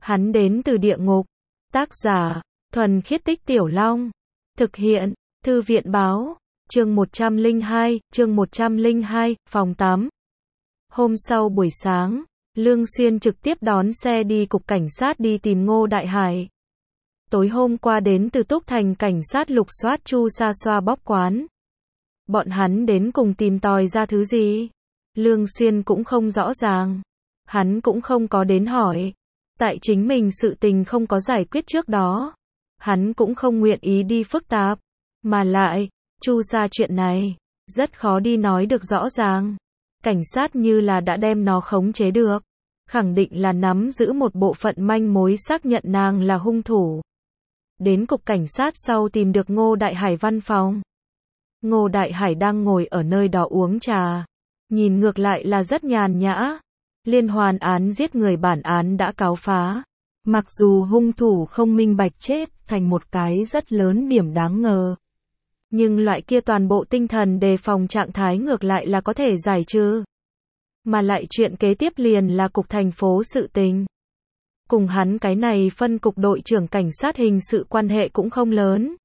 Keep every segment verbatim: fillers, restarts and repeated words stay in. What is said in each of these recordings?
Hắn đến từ địa ngục. Tác giả, Thuần Khiết Tích Tiểu Long. Thực hiện, Thư viện báo. Chương một trăm lẻ hai, chương một trăm lẻ hai, phòng tám. Hôm sau buổi sáng, Lương Xuyên trực tiếp đón xe đi cục cảnh sát đi tìm Ngô Đại Hải. Tối hôm qua đến từ Túc Thành cảnh sát lục soát Chu Sa Xoa bóp quán. Bọn hắn đến cùng tìm tòi ra thứ gì? Lương Xuyên cũng không rõ ràng. Hắn cũng không có đến hỏi. Tại chính mình sự tình không có giải quyết trước đó. Hắn cũng không nguyện ý đi phức tạp. Mà lại, Chu Sa chuyện này, rất khó đi nói được rõ ràng. Cảnh sát như là đã đem nó khống chế được. Khẳng định là nắm giữ một bộ phận manh mối xác nhận nàng là hung thủ. Đến cục cảnh sát sau tìm được Ngô Đại Hải văn phòng. Ngô Đại Hải đang ngồi ở nơi đó uống trà. Nhìn ngược lại là rất nhàn nhã. Liên hoàn án giết người bản án đã cáo phá. Mặc dù hung thủ không minh bạch chết thành một cái rất lớn điểm đáng ngờ. Nhưng loại kia toàn bộ tinh thần đề phòng trạng thái ngược lại là có thể giải trừ. Mà lại chuyện kế tiếp liền là cục thành phố sự tình. Cùng hắn cái này phân cục đội trưởng cảnh sát hình sự quan hệ cũng không lớn.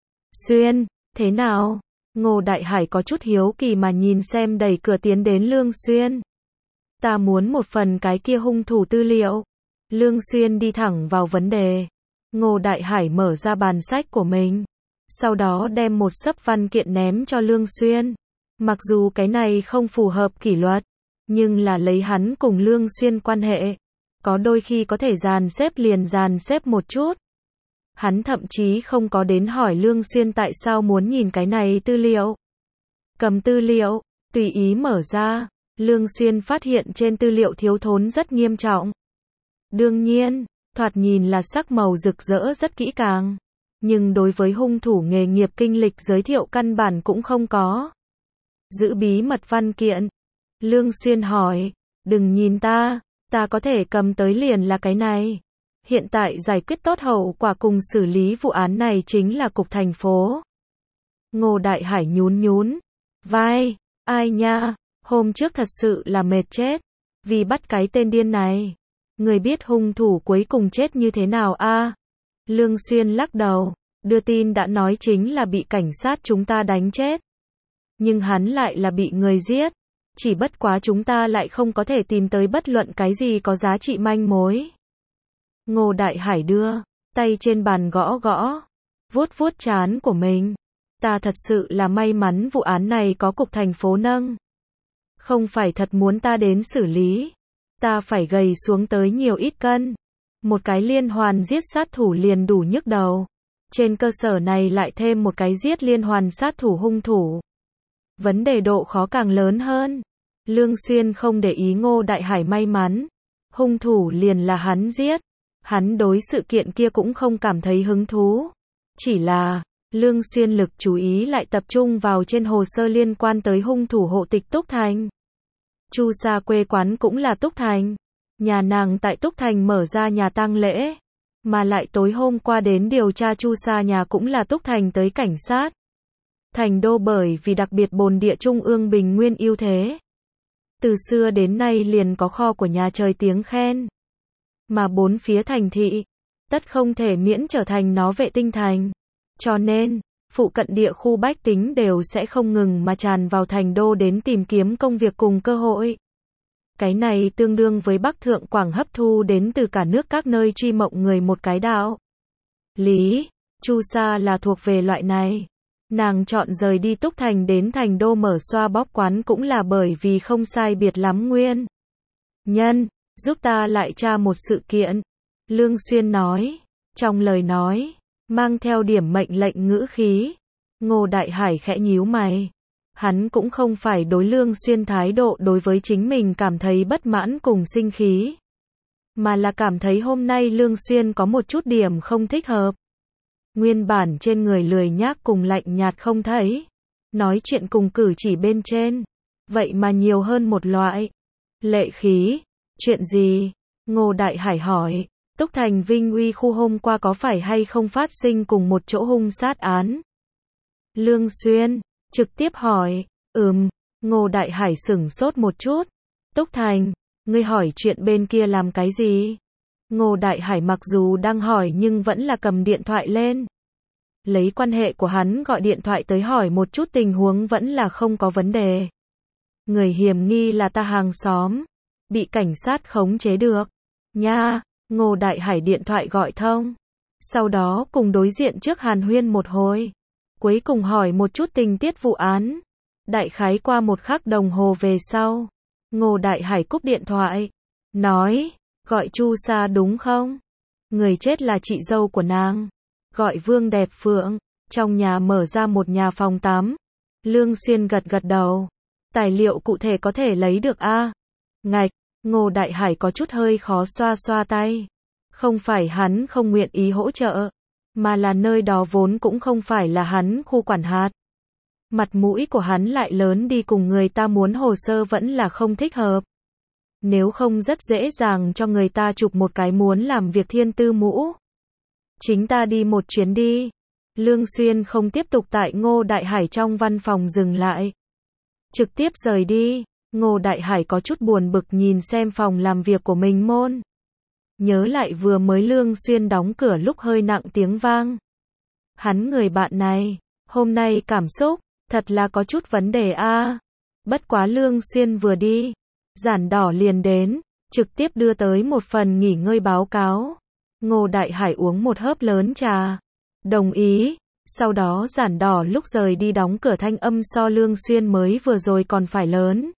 Xuyên, thế nào? Ngô Đại Hải có chút hiếu kỳ mà nhìn xem đẩy cửa tiến đến Lương Xuyên. Ta muốn một phần cái kia hung thủ tư liệu. Lương Xuyên đi thẳng vào vấn đề. Ngô Đại Hải mở ra bàn sách của mình. Sau đó đem một xấp văn kiện ném cho Lương Xuyên. Mặc dù cái này không phù hợp kỷ luật, nhưng là lấy hắn cùng Lương Xuyên quan hệ. Có đôi khi có thể dàn xếp liền dàn xếp một chút. Hắn thậm chí không có đến hỏi Lương Xuyên tại sao muốn nhìn cái này tư liệu. Cầm tư liệu, tùy ý mở ra. Lương Xuyên phát hiện trên tư liệu thiếu thốn rất nghiêm trọng. Đương nhiên, thoạt nhìn là sắc màu rực rỡ rất kỹ càng. Nhưng đối với hung thủ nghề nghiệp kinh lịch giới thiệu căn bản cũng không có. Giữ bí mật văn kiện. Lương Xuyên hỏi, đừng nhìn ta, ta có thể cầm tới liền là cái này. Hiện tại giải quyết tốt hậu quả cùng xử lý vụ án này chính là cục thành phố. Ngô Đại Hải nhún nhún vai, ai nha, hôm trước thật sự là mệt chết, vì bắt cái tên điên này. Người biết hung thủ cuối cùng chết như thế nào a? À? Lương Xuyên lắc đầu, đưa tin đã nói chính là bị cảnh sát chúng ta đánh chết. Nhưng hắn lại là bị người giết. Chỉ bất quá chúng ta lại không có thể tìm tới bất luận cái gì có giá trị manh mối. Ngô Đại Hải đưa tay trên bàn gõ gõ, vuốt vuốt trán của mình. Ta thật sự là may mắn vụ án này có cục thành phố nâng. Không phải thật muốn ta đến xử lý. Ta phải gầy xuống tới nhiều ít cân. Một cái liên hoàn giết sát thủ liền đủ nhức đầu. Trên cơ sở này lại thêm một cái giết liên hoàn sát thủ hung thủ. Vấn đề độ khó càng lớn hơn. Lương Xuyên không để ý Ngô Đại Hải may mắn. Hung thủ liền là hắn giết. Hắn đối sự kiện kia cũng không cảm thấy hứng thú. Chỉ là, Lương Xuyên lực chú ý lại tập trung vào trên hồ sơ liên quan tới hung thủ hộ tịch Túc Thành. Chu Sa quê quán cũng là Túc Thành. Nhà nàng tại Túc Thành mở ra nhà tang lễ. Mà lại tối hôm qua đến điều tra Chu Sa nhà cũng là Túc Thành tới cảnh sát. Thành đô bởi vì đặc biệt bồn địa trung ương bình nguyên ưu thế. Từ xưa đến nay liền có kho của nhà trời tiếng khen. Mà bốn phía thành thị, tất không thể miễn trở thành nó vệ tinh thành. Cho nên, phụ cận địa khu bách tính đều sẽ không ngừng mà tràn vào thành đô đến tìm kiếm công việc cùng cơ hội. Cái này tương đương với Bắc Thượng Quảng hấp thu đến từ cả nước các nơi truy mộng người một cái đạo. Lý, Chu Sa là thuộc về loại này. Nàng chọn rời đi Túc Thành đến thành đô mở xoa bóp quán cũng là bởi vì không sai biệt lắm nguyên. Nhân, giúp ta lại tra một sự kiện. Lương Xuyên nói, trong lời nói, mang theo điểm mệnh lệnh ngữ khí. Ngô Đại Hải khẽ nhíu mày. Hắn cũng không phải đối Lương Xuyên thái độ đối với chính mình cảm thấy bất mãn cùng sinh khí. Mà là cảm thấy hôm nay Lương Xuyên có một chút điểm không thích hợp. Nguyên bản trên người lười nhác cùng lạnh nhạt không thấy. Nói chuyện cùng cử chỉ bên trên. Vậy mà nhiều hơn một loại. Lệ khí. Chuyện gì? Ngô Đại Hải hỏi. Túc Thành Vinh Uy khu hôm qua có phải hay không phát sinh cùng một chỗ hung sát án? Lương Xuyên trực tiếp hỏi. Ừm. Ngô Đại Hải sửng sốt một chút. Túc Thành, ngươi hỏi chuyện bên kia làm cái gì? Ngô Đại Hải mặc dù đang hỏi nhưng vẫn là cầm điện thoại lên. Lấy quan hệ của hắn gọi điện thoại tới hỏi một chút tình huống vẫn là không có vấn đề. Người hiểm nghi là ta hàng xóm, bị cảnh sát khống chế được. Nha, Ngô Đại Hải điện thoại gọi thông. Sau đó cùng đối diện trước hàn huyên một hồi. Cuối cùng hỏi một chút tình tiết vụ án. Đại khái qua một khắc đồng hồ về sau. Ngô Đại Hải cúp điện thoại. Nói, gọi Chu Sa đúng không? Người chết là chị dâu của nàng. Gọi Vương Đẹp Phượng. Trong nhà mở ra một nhà phòng tắm. Lương Xuyên gật gật đầu. Tài liệu cụ thể có thể lấy được a? À? Ngạch, Ngô Đại Hải có chút hơi khó xoa xoa tay. Không phải hắn không nguyện ý hỗ trợ, mà là nơi đó vốn cũng không phải là hắn khu quản hạt. Mặt mũi của hắn lại lớn đi cùng người ta muốn hồ sơ vẫn là không thích hợp. Nếu không rất dễ dàng cho người ta chụp một cái muốn làm việc thiên tư mũ. Chính ta đi một chuyến đi. Lương Xuyên không tiếp tục tại Ngô Đại Hải trong văn phòng dừng lại. Trực tiếp rời đi. Ngô Đại Hải có chút buồn bực nhìn xem phòng làm việc của mình môn. Nhớ lại vừa mới Lương Xuyên đóng cửa lúc hơi nặng tiếng vang. Hắn người bạn này, hôm nay cảm xúc, thật là có chút vấn đề a. À. Bất quá Lương Xuyên vừa đi, Giản Đỏ liền đến, trực tiếp đưa tới một phần nghỉ ngơi báo cáo. Ngô Đại Hải uống một hớp lớn trà. Đồng ý. Sau đó Giản Đỏ lúc rời đi đóng cửa thanh âm so Lương Xuyên mới vừa rồi còn phải lớn.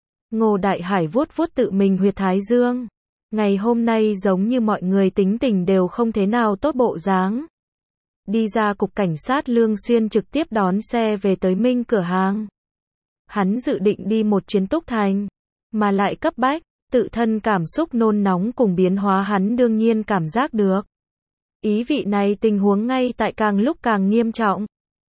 Ngô Đại Hải vuốt vuốt tự mình huyệt thái dương. Ngày hôm nay giống như mọi người tính tình đều không thế nào tốt bộ dáng. Đi ra cục cảnh sát Lương Xuyên trực tiếp đón xe về tới Minh cửa hàng. Hắn dự định đi một chuyến Túc Thành, mà lại cấp bách, tự thân cảm xúc nôn nóng cùng biến hóa hắn đương nhiên cảm giác được. Ý vị này tình huống ngay tại càng lúc càng nghiêm trọng.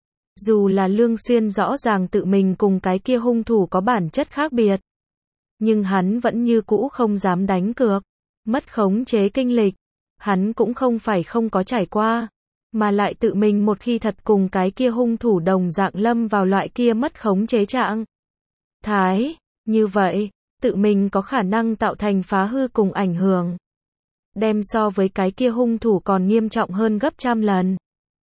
Dù là Lương Xuyên rõ ràng tự mình cùng cái kia hung thủ có bản chất khác biệt. Nhưng hắn vẫn như cũ không dám đánh cược. Mất khống chế kinh lịch. Hắn cũng không phải không có trải qua. Mà lại tự mình một khi thật cùng cái kia hung thủ đồng dạng lâm vào loại kia mất khống chế trạng thái. Như vậy, tự mình có khả năng tạo thành phá hư cùng ảnh hưởng. Đem so với cái kia hung thủ còn nghiêm trọng hơn gấp trăm lần.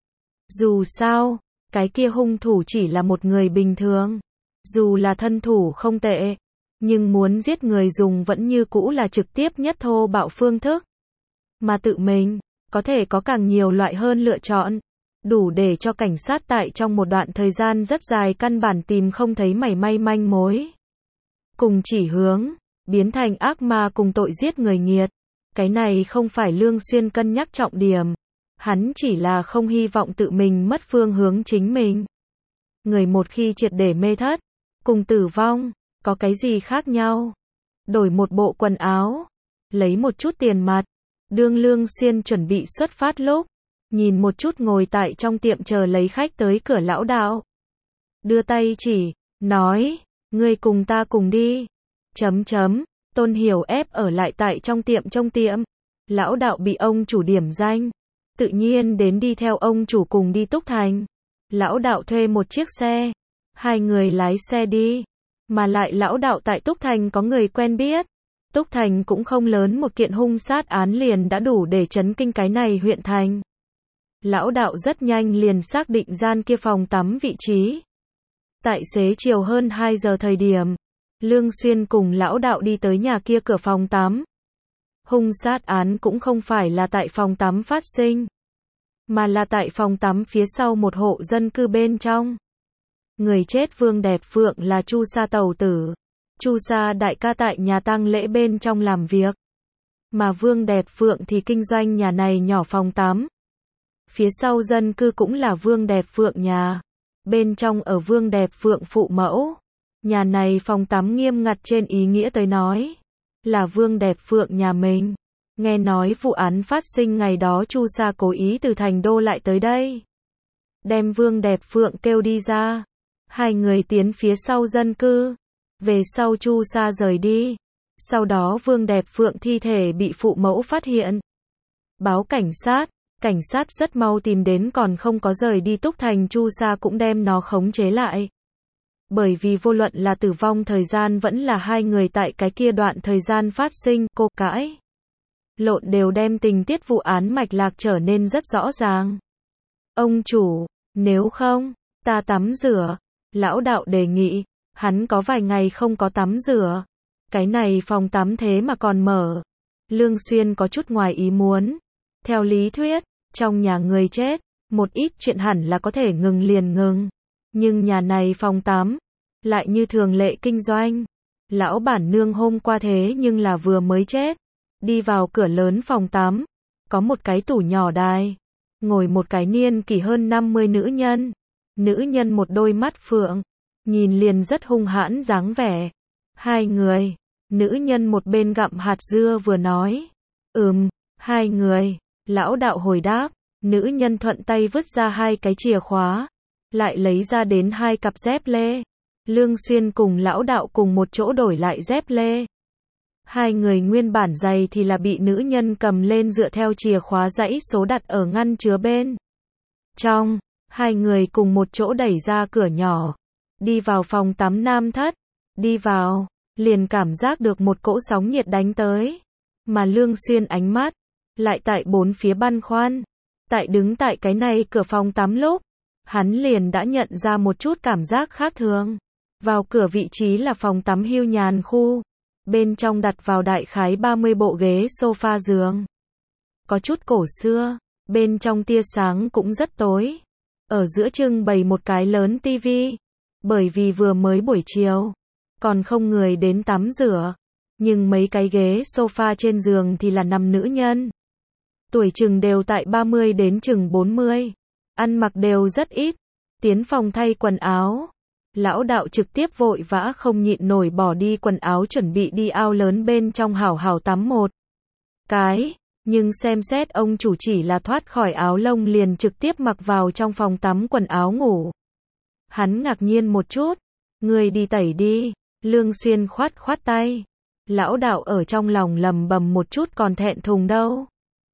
Dù sao, cái kia hung thủ chỉ là một người bình thường. Dù là thân thủ không tệ. Nhưng muốn giết người dùng vẫn như cũ là trực tiếp nhất thô bạo phương thức. Mà tự mình, có thể có càng nhiều loại hơn lựa chọn. Đủ để cho cảnh sát tại trong một đoạn thời gian rất dài căn bản tìm không thấy mảy may manh mối. Cùng chỉ hướng, biến thành ác ma cùng tội giết người nghiệt. Cái này không phải Lương Xuyên cân nhắc trọng điểm. Hắn chỉ là không hy vọng tự mình mất phương hướng chính mình. Người một khi triệt để mê thất, cùng tử vong, có cái gì khác nhau? Đổi một bộ quần áo, lấy một chút tiền mặt, đương Lương Xuyên chuẩn bị xuất phát lúc, nhìn một chút ngồi tại trong tiệm chờ lấy khách tới cửa lão đạo. Đưa tay chỉ, nói, ngươi cùng ta cùng đi. Chấm chấm, Tôn Hiểu ép ở lại tại trong tiệm trong tiệm. Lão đạo bị ông chủ điểm danh. Tự nhiên đến đi theo ông chủ cùng đi Túc Thành. Lão đạo thuê một chiếc xe. Hai người lái xe đi. Mà lại lão đạo tại Túc Thành có người quen biết. Túc Thành cũng không lớn, một kiện hung sát án liền đã đủ để chấn kinh cái này huyện thành. Lão đạo rất nhanh liền xác định gian kia phòng tắm vị trí. Tại xế chiều hơn hai giờ thời điểm, Lương Xuyên cùng lão đạo đi tới nhà kia cửa phòng tắm. Hung sát án cũng không phải là tại phòng tắm phát sinh, mà là tại phòng tắm phía sau một hộ dân cư bên trong. Người chết Vương Đẹp Phượng là Chu Sa tẩu tử. Chu Sa đại ca tại nhà tang lễ bên trong làm việc. Mà Vương Đẹp Phượng thì kinh doanh nhà này nhỏ phòng tắm. Phía sau dân cư cũng là Vương Đẹp Phượng nhà. Bên trong ở Vương Đẹp Phượng phụ mẫu. Nhà này phòng tắm nghiêm ngặt trên ý nghĩa tới nói. Là Vương Đẹp Phượng nhà mình. Nghe nói vụ án phát sinh ngày đó Chu Sa cố ý từ thành đô lại tới đây. Đem Vương Đẹp Phượng kêu đi ra. Hai người tiến phía sau dân cư. Về sau Chu Sa rời đi. Sau đó Vương Đẹp Phượng thi thể bị phụ mẫu phát hiện. Báo cảnh sát. Cảnh sát rất mau tìm đến, còn không có rời đi Túc Thành, Chu Sa cũng đem nó khống chế lại. Bởi vì vô luận là tử vong thời gian vẫn là hai người tại cái kia đoạn thời gian phát sinh cô cãi. lộn đều đem tình tiết vụ án mạch lạc trở nên rất rõ ràng. Ông chủ, nếu không, ta tắm rửa. Lão đạo đề nghị, hắn có vài ngày không có tắm rửa. Cái này phòng tắm thế mà còn mở. Lương Xuyên có chút ngoài ý muốn. Theo lý thuyết, trong nhà người chết, một ít chuyện hẳn là có thể ngừng liền ngừng. Nhưng nhà này phòng tắm, lại như thường lệ kinh doanh. Lão bản nương hôm qua thế nhưng là vừa mới chết. Đi vào cửa lớn phòng tắm, có một cái tủ nhỏ đài. Ngồi một cái niên kỷ hơn năm mươi nữ nhân. Nữ nhân một đôi mắt phượng, nhìn liền rất hung hãn dáng vẻ. Hai người, nữ nhân một bên gặm hạt dưa vừa nói. Ừm, hai người, lão đạo hồi đáp. Nữ nhân thuận tay vứt ra hai cái chìa khóa, lại lấy ra đến hai cặp dép lê. Lương Xuyên cùng lão đạo cùng một chỗ đổi lại dép lê. Hai người nguyên bản giày thì là bị nữ nhân cầm lên dựa theo chìa khóa dãy số đặt ở ngăn chứa bên trong. Hai người cùng một chỗ đẩy ra cửa nhỏ, đi vào phòng tắm nam thất. Đi vào, liền cảm giác được một cỗ sóng nhiệt đánh tới. Mà Lương Xuyên ánh mắt, lại tại bốn phía băn khoăn. Tại đứng tại cái này cửa phòng tắm lúc, hắn liền đã nhận ra một chút cảm giác khác thường. Vào cửa vị trí là phòng tắm hưu nhàn khu. Bên trong đặt vào đại khái ba mươi bộ ghế sofa giường. Có chút cổ xưa, bên trong tia sáng cũng rất tối. Ở giữa trưng bày một cái lớn tivi. Bởi vì vừa mới buổi chiều, còn không người đến tắm rửa. Nhưng mấy cái ghế sofa trên giường thì là nằm nữ nhân. Tuổi chừng đều tại ba mươi đến chừng bốn mươi. Ăn mặc đều rất ít. Tiến phòng thay quần áo. Lão đạo trực tiếp vội vã không nhịn nổi bỏ đi quần áo chuẩn bị đi ao lớn bên trong hảo hảo tắm một cái. Nhưng xem xét ông chủ chỉ là thoát khỏi áo lông liền trực tiếp mặc vào trong phòng tắm quần áo ngủ. Hắn ngạc nhiên một chút. Người đi tẩy đi. Lương Xuyên khoát khoát tay. Lão đạo ở trong lòng lầm bầm một chút còn thẹn thùng đâu.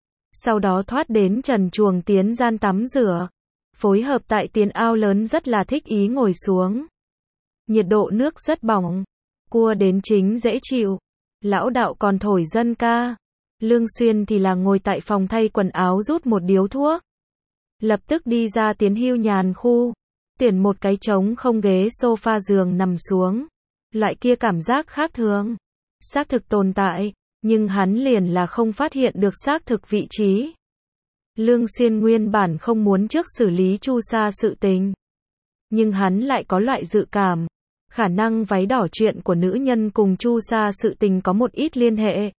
Sau đó thoát đến trần truồng tiến gian tắm rửa. Phối hợp tại tiền ao lớn rất là thích ý ngồi xuống. Nhiệt độ nước rất bỏng. Cua đến chính dễ chịu. Lão đạo còn thổi dân ca. Lương Xuyên thì là ngồi tại phòng thay quần áo rút một điếu thuốc. Lập tức đi ra tiến hưu nhàn khu. Tuyển một cái trống không ghế sofa giường nằm xuống. Loại kia cảm giác khác thường. Xác thực tồn tại. Nhưng hắn liền là không phát hiện được xác thực vị trí. Lương Xuyên nguyên bản không muốn trước xử lý Chu Sa sự tình. Nhưng hắn lại có loại dự cảm. Khả năng váy đỏ chuyện của nữ nhân cùng Chu Sa sự tình có một ít liên hệ.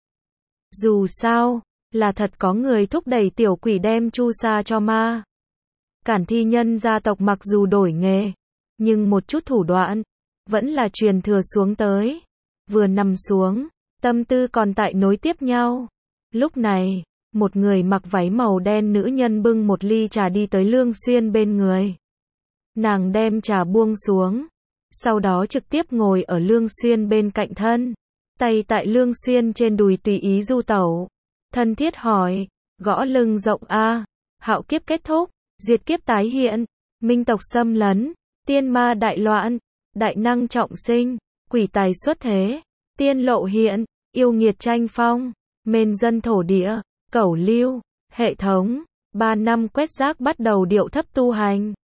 Dù sao, là thật có người thúc đẩy tiểu quỷ đem Chu Sa cho ma. Cản thi nhân gia tộc mặc dù đổi nghề, nhưng một chút thủ đoạn, vẫn là truyền thừa xuống tới. Vừa nằm xuống, tâm tư còn tại nối tiếp nhau. Lúc này, một người mặc váy màu đen nữ nhân bưng một ly trà đi tới Lương Xuyên bên người. Nàng đem trà buông xuống, sau đó trực tiếp ngồi ở Lương Xuyên bên cạnh thân. Tay tại Lương Xuyên trên đùi tùy ý du tẩu. Thân thiết hỏi, gõ lưng rộng a, hạo kiếp kết thúc, diệt kiếp tái hiện, minh tộc xâm lấn, tiên ma đại loạn, đại năng trọng sinh, quỷ tài xuất thế, tiên lộ hiện, yêu nghiệt tranh phong, mền dân thổ địa, cẩu lưu, hệ thống, ba năm quét rác bắt đầu điệu thấp tu hành.